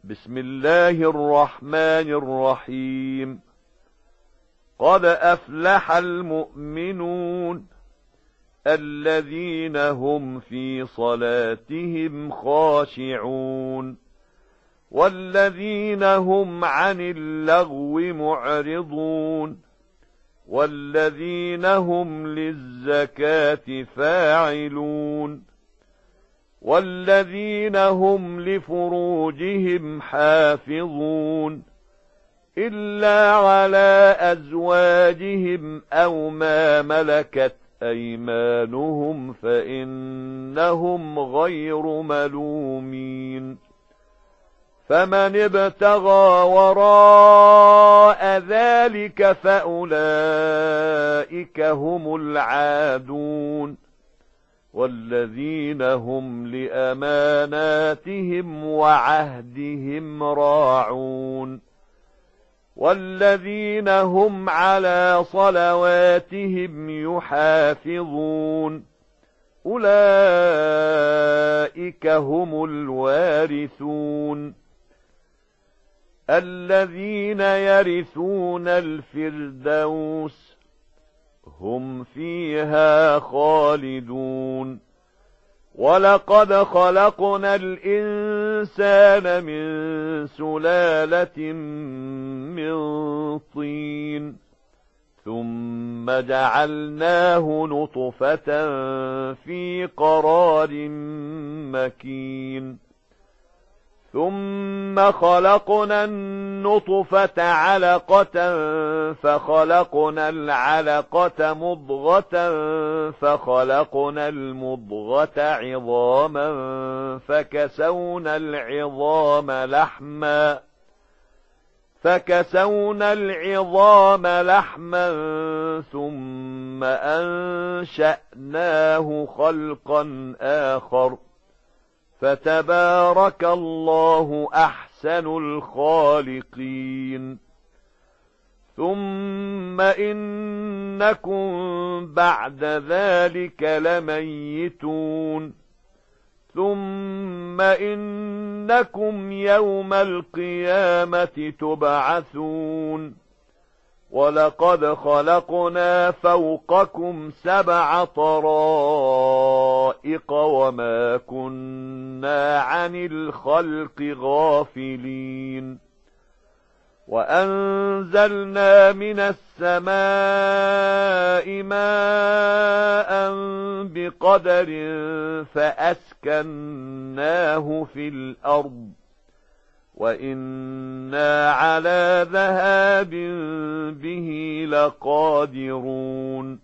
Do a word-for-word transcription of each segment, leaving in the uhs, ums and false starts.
بسم الله الرحمن الرحيم. قد أفلح المؤمنون الذين هم في صلاتهم خاشعون والذين هم عن اللغو معرضون والذين هم للزكاة فاعلون والذين هم لفروجهم حافظون إلا على أزواجهم أو ما ملكت أيمانهم فإنهم غير ملومين. فمن ابتغى وراء ذلك فأولئك هم العادون والذين هم لأماناتهم وعهدهم راعون والذين هم على صلواتهم يحافظون أولئك هم الوارثون الذين يرثون الفردوس هم فيها خالدون. ولقد خلقنا الإنسان من سلالة من طين ثم جعلناه نطفة في قرار مكين ثم خلقنا النطفة علقة فخلقنا العلقة مضغة فخلقنا المضغة عظاما فكسونا العظام لحما فكسونا العظام لحما ثم أنشأناه خلقا آخر فتبارك الله أحسن الخالقين. ثم إنكم بعد ذلك لميتون ثم إنكم يوم القيامة تبعثون. ولقد خلقنا فوقكم سبع طرائق وما كنا عن الخلق غافلين. وأنزلنا من السماء ماء بقدر فأسكناه في الأرض وإنا على ذهاب به لقادرون.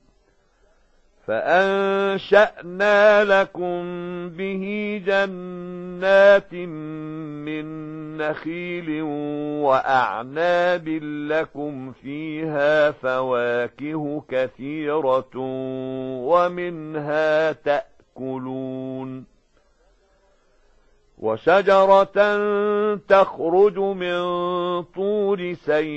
فأنشأنا لكم به جنات من نخيل وأعناب لكم فيها فواكه كثيرة ومنها تأكلون. وشجرة تخرج من طور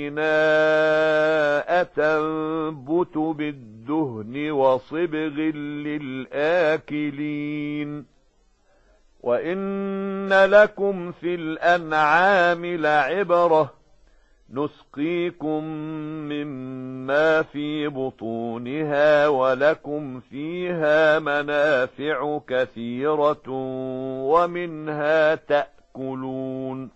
سيناء تنبت بالدهن وصبغ للآكلين. وإن لكم في الأنعام لعبرة نسقيكم مما في بطونها ولكم فيها منافع كثيرة ومنها تأكلون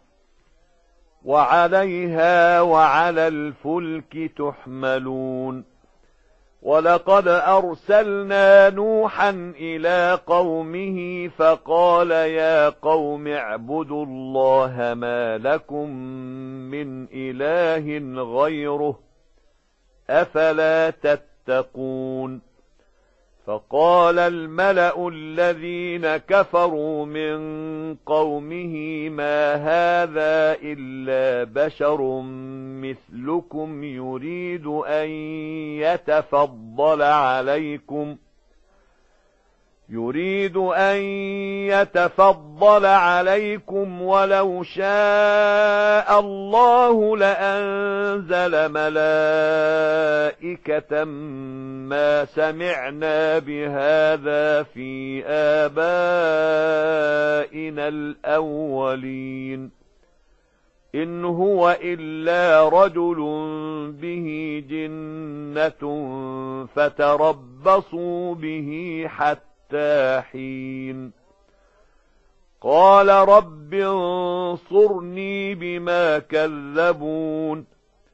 وعليها وعلى الفلك تحملون. ولقد أرسلنا نوحا إلى قومه فقال يا قوم اعبدوا الله ما لكم من إله غيره أفلا تتقون. فقال الملأ الذين كفروا من قومه ما هذا إلا بشر مثلكم يريد أن يتفضل عليكم يريد أن يتفضل عليكم ولو شاء الله لأنزل ملائكة ما سمعنا بهذا في آبائنا الأولين إن هو إلا رجل به جنة فتربصوا به حتى حين قال رب انصرني بما كذبون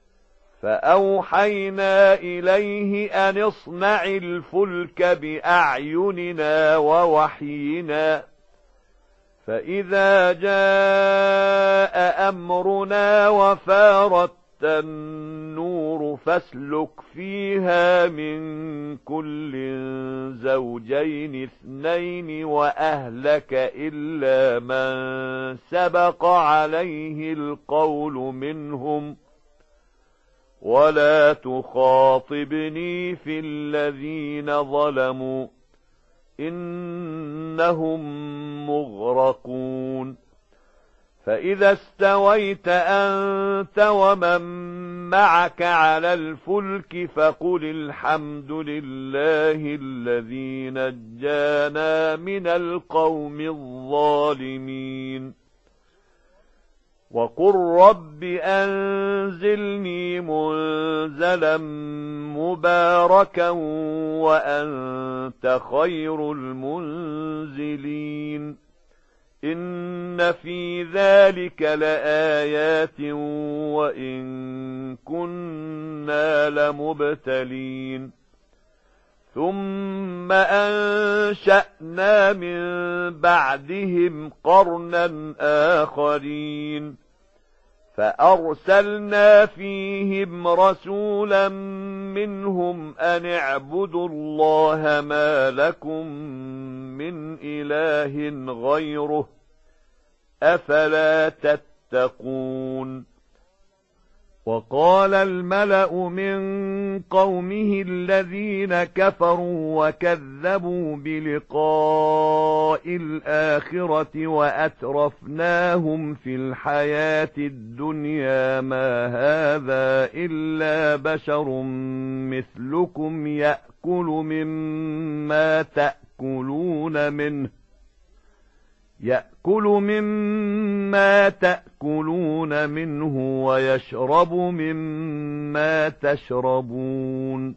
فأوحينا إليه أن اصنع الفلك بأعيننا ووحينا فإذا جاء أمرنا وفارت النور فاسلك فيها من كل زوجين اثنين وأهلك إلا من سبق عليه القول منهم ولا تخاطبني في الذين ظلموا إنهم مغرقون فإذا استويت أنت ومن معك على الفلك فقل الحمد لله الذي نجانا من القوم الظالمين وقل رب أنزلني منزلا مباركا وأنت خير المنزلين إن في ذلك لآيات وإن كنا لمبتلين ثم أنشأنا من بعدهم قرنا آخرين فأرسلنا فيهم رسولا منهم أن اعبدوا الله ما لكم من إله غيره أفلا تتقون وقال الملأ من قومه الذين كفروا وكذبوا بلقاء الآخرة وأترفناهم في الحياة الدنيا ما هذا إلا بشر مثلكم يأكل مما تأكلون منه يأكل مما تأكلون منه ويشرب مما تشربون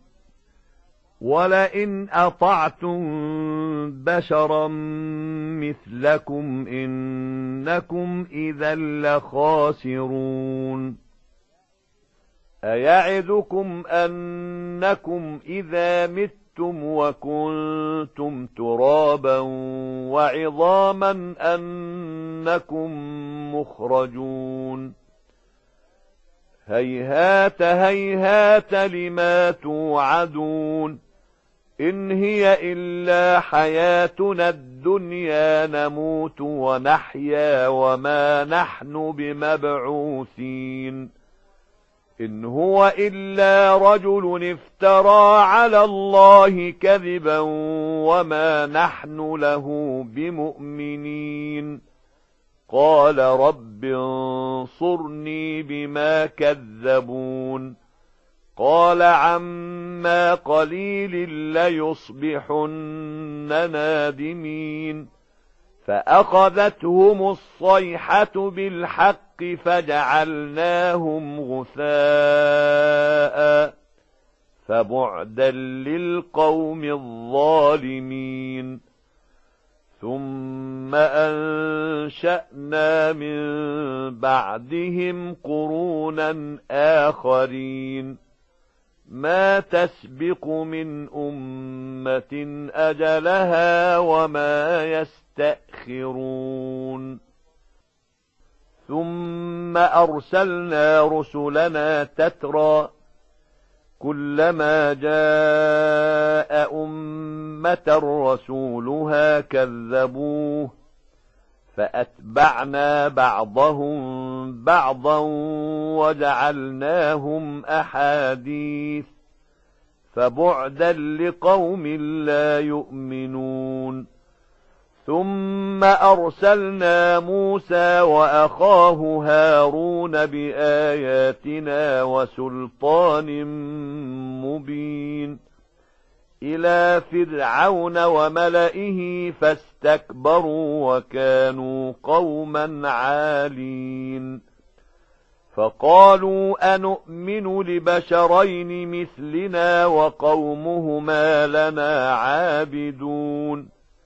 ولئن أطعتم بشرا مثلكم إنكم إذا لخاسرون أيعدكم أنكم إذا متم وكنتم ترابا وعظاما أنكم مخرجون هيهات هيهات لما توعدون إن هي إلا حياتنا الدنيا نموت ونحيا وما نحن بمبعوثين إن هو إلا رجل افترى على الله كذبا وما نحن له بمؤمنين قال رب انصرني بما كذبون قال عما قليل ليصبحن نادمين فأخذتهم الصيحة بالحق فجعلناهم غثاء فبعدا للقوم الظالمين ثم أنشأنا من بعدهم قرونا آخرين ما تسبق من أمة أجلها وما يستأخرون ثم أرسلنا رسلنا تترى كلما جاء أمة رسولها كذبوه فأتبعنا بعضهم بعضا وجعلناهم أحاديث فبعدا لقوم لا يؤمنون ثم أرسلنا موسى وأخاه هارون بآياتنا وسلطان مبين إلى فرعون وملئه فاستكبروا وكانوا قوما عالين فقالوا أنؤمن لبشرين مثلنا وقومهما لنا عابدون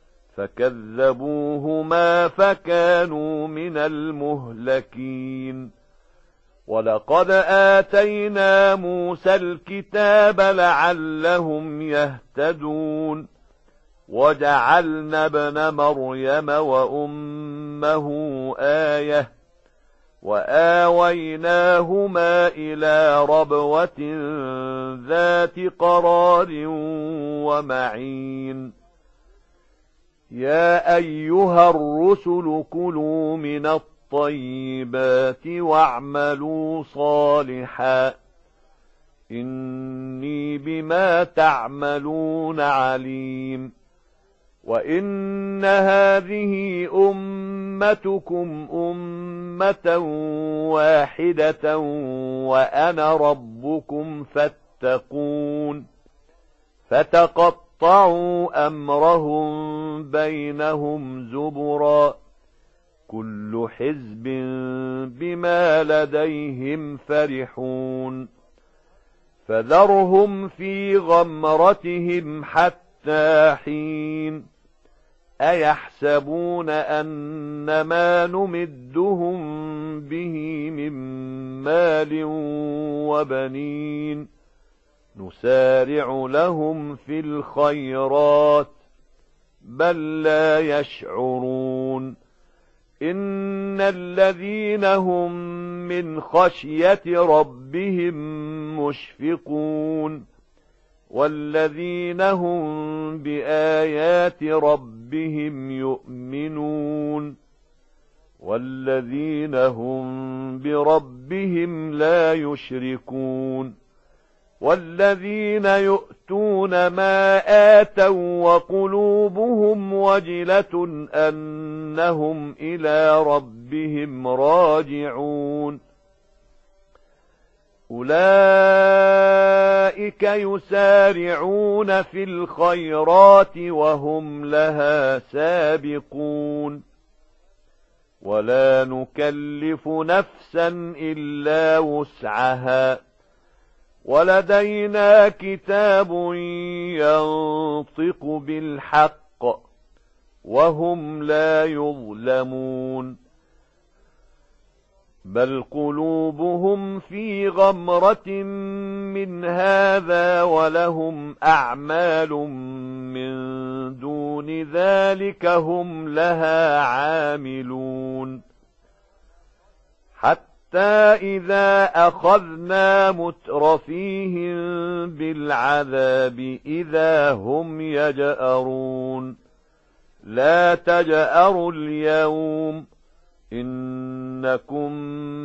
فكذبوهما فكانوا من المهلكين ولقد آتينا موسى الكتاب لعلهم يهتدون وجعلنا ابن مريم وأمه آية وآويناهما إلى ربوة ذات قرار ومعين يا أيها الرسل كلوا من الطيبات واعملوا صالحا إني بما تعملون عليم وإن هذه أمتكم أمة واحدة وأنا ربكم فاتقون فتقطعوا أمرهم بينهم زبرا كل حزب بما لديهم فرحون فذرهم في غمرتهم حتى حين أيحسبون أن ما نمدهم به من مال وبنين نسارع لهم في الخيرات بل لا يشعرون إن الذين هم من خشية ربهم مشفقون والذين هم بآيات ربهم يؤمنون والذين هم بربهم لا يشركون والذين يؤتون ما آتوا وقلوبهم وجلة أنهم إلى ربهم راجعون أولئك يسارعون في الخيرات وهم لها سابقون ولا نكلف نفسا إلا وسعها ولدينا كتاب ينطق بالحق وهم لا يظلمون بل قلوبهم في غمرة من هذا ولهم أعمال من دون ذلك هم لها عاملون حتى إذا أخذنا مترفيهم بالعذاب إذا هم يجأرون لا تجأروا اليوم إنكم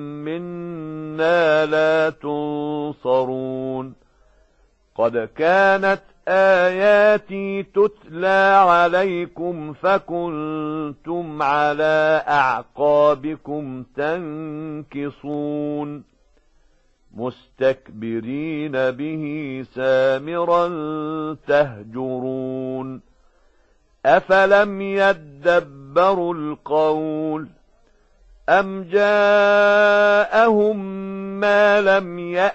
منا لا تنصرون قد كانت آياتي تتلى عليكم فكنتم على أعقابكم تنكصون مستكبرين به سامرا تهجرون أفلم يدبروا القول أم جاءهم ما لم يأت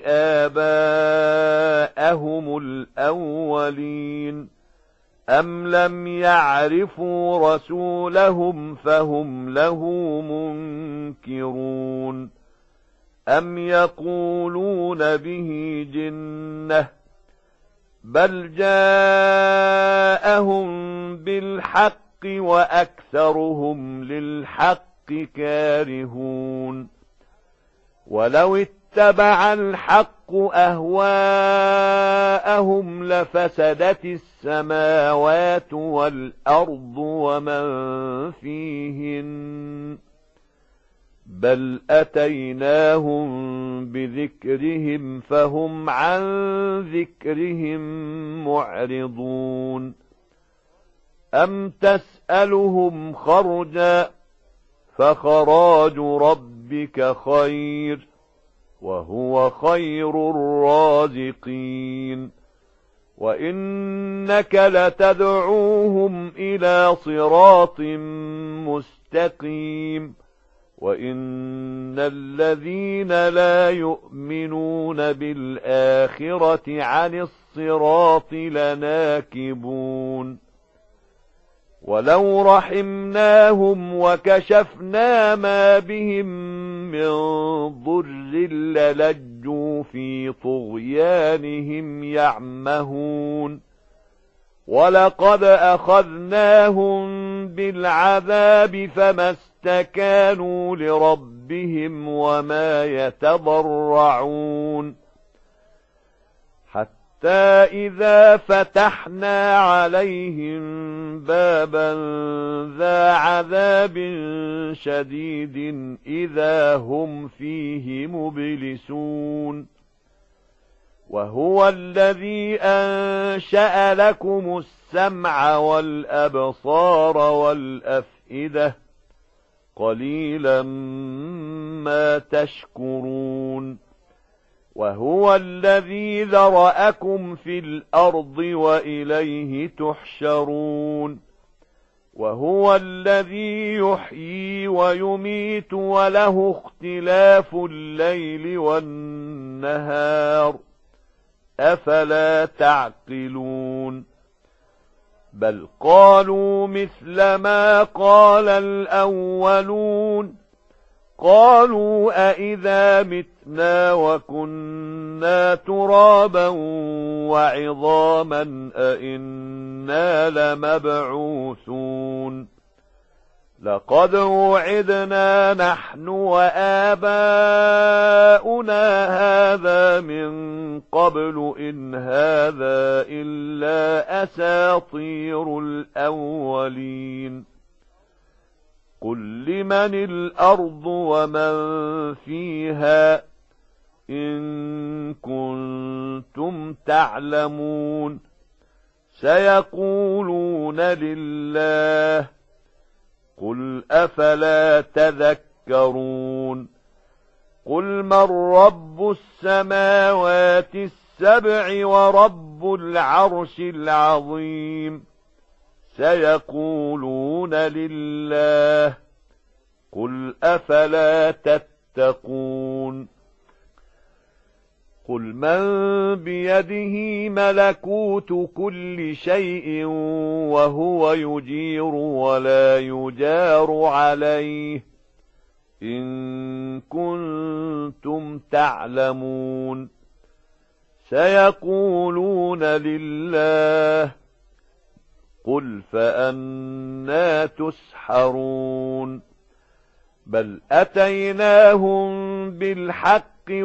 آباءهم الأولين أم لم يعرفوا رسولهم فهم له منكرون أم يقولون به جنة بل جاءهم بالحق وأكثرهم للحق كارهون ولو اتبع الحق أهواءهم لفسدت السماوات والأرض ومن فيهن بل أتيناهم بذكرهم فهم عن ذكرهم معرضون أم تسألهم خرجا فخراج ربك خير وهو خير الرازقين وإنك لتدعوهم إلى صراط مستقيم وإن إن الذين لا يؤمنون بالآخرة عن الصراط لناكبون ولو رحمناهم وكشفنا ما بهم من ضر للجوا في طغيانهم يعمهون ولقد أخذناهم بالعذاب فما استكانوا لربهم وما يتضرعون حتى إذا فتحنا عليهم بابا ذا عذاب شديد إذا هم فيه مبلسون وهو الذي أنشأ لكم السمع والأبصار والأفئدة قليلا ما تشكرون وهو الذي ذرأكم في الأرض وإليه تحشرون وهو الذي يحيي ويميت وله اختلاف الليل والنهار أفلا تعقلون بل قالوا مثل ما قال الأولون قالوا أئذا متنا وكنا ترابا وعظاما أئنا لمبعوثون لقد وعدنا نحن وآباؤنا هذا من قبل إن هذا إلا أساطير الأولين قل لمن الأرض ومن فيها إن كنتم تعلمون سيقولون لله قل أفلا تذكرون قل من رب السماوات السبع ورب العرش العظيم سيقولون لله قل أفلا تتقون قل من بيده ملكوت كل شيء وهو يجير ولا يجار عليه إن كنتم تعلمون سيقولون لله قل فأنى تسحرون بل أتيناهم بالحق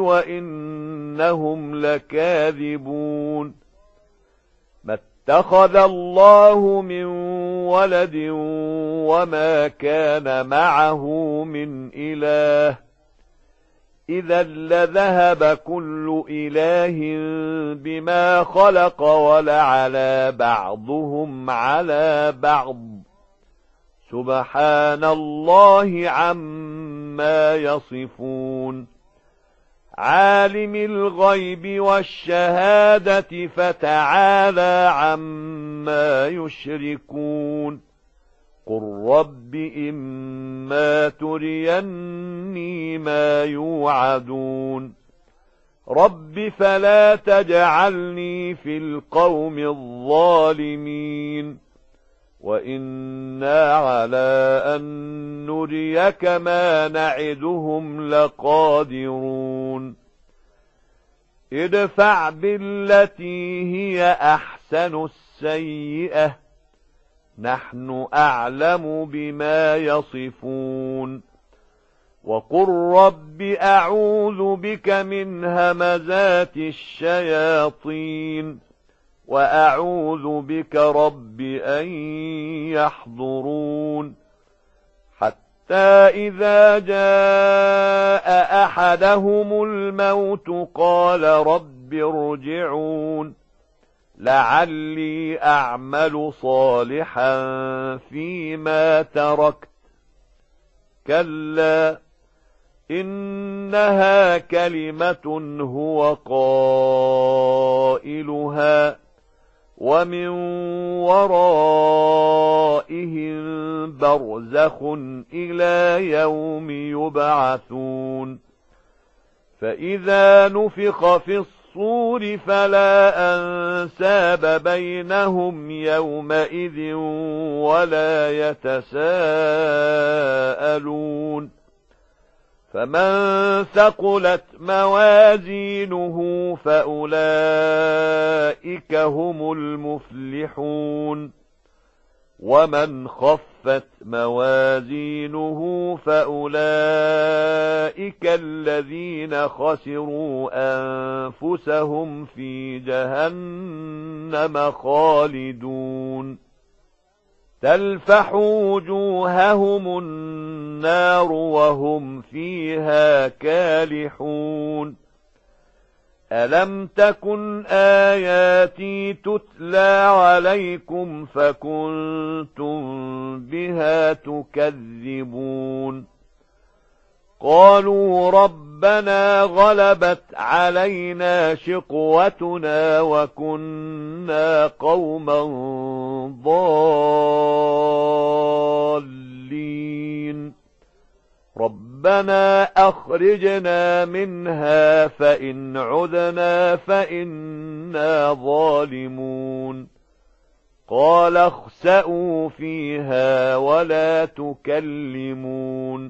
وإنهم لكاذبون ما اتخذ الله من ولد وما كان معه من إله إذا لذهب كل إله بما خلق ولعلى بعضهم على بعض سبحان الله عما يصفون عالم الغيب والشهادة فتعالى عما يشركون قل رب إما تريني ما يوعدون رب فلا تجعلني في القوم الظالمين وإنا على أن نريك ما نعدهم لقادرون ادفع بالتي هي أحسن السيئة نحن أعلم بما يصفون وقل رب أعوذ بك من همزات الشياطين وأعوذ بك رب أن يحضرون حتى إذا جاء أحدهم الموت قال رب ارجعون لعلي أعمل صالحا فيما تركت كلا إنها كلمة هو قائلها ومن ورائهم برزخ إلى يوم يبعثون فإذا نفخ في الصور فلا أنساب بينهم يومئذ ولا يتساءلون فمن ثقلت موازينه فأولئك هم المفلحون ومن خفت موازينه فأولئك الذين خسروا أنفسهم في جهنم خالدون تلفح وجوههم النار وهم فيها كالحون ألم تكن آياتي تتلى عليكم فكنتم بها تكذبون قالوا ربنا غلبت علينا شقوتنا وكنا قوما ضالين ربنا أخرجنا منها فإن عدنا فإنا ظالمون قال اخسئوا فيها ولا تكلمون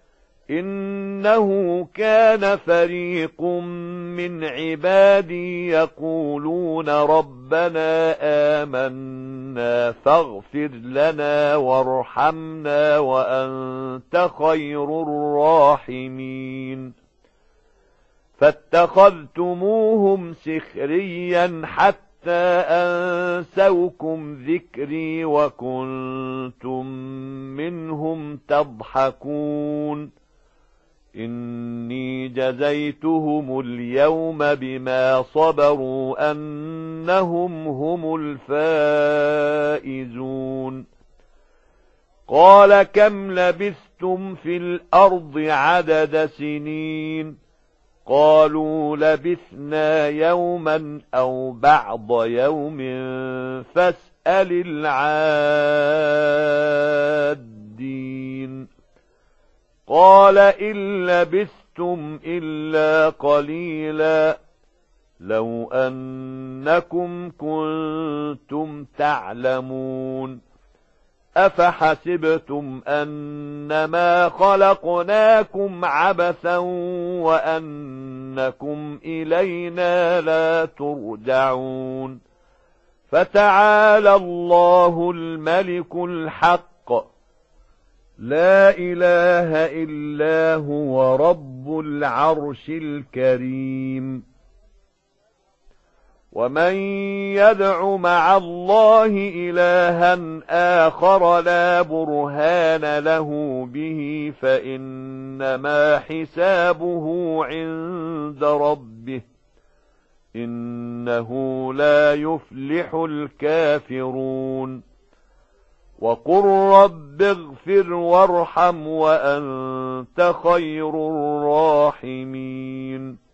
إنه كان فريق من عبادي يقولون ربنا آمنا فاغفر لنا وارحمنا وأنت خير الراحمين فاتخذتموهم سخريا حتى أنسوكم ذكري وكنتم منهم تضحكون إني جزيتهم اليوم بما صبروا أنهم هم الفائزون قال كم لبثتم في الأرض عدد سنين قالوا لبثنا يوما أو بعض يوم فاسأل العادين قال إن لبثتم إلا قليلا لو أنكم كنتم تعلمون أفحسبتم أنما خلقناكم عبثا وأنكم إلينا لا ترجعون فتعالى الله الملك الحق لا إله إلا هو رب العرش الكريم ومن يدع مع الله إلها آخر لا برهان له به فإنما حسابه عند ربه إنه لا يفلح الكافرون وقل رب اغفر وارحم وأنت خير الراحمين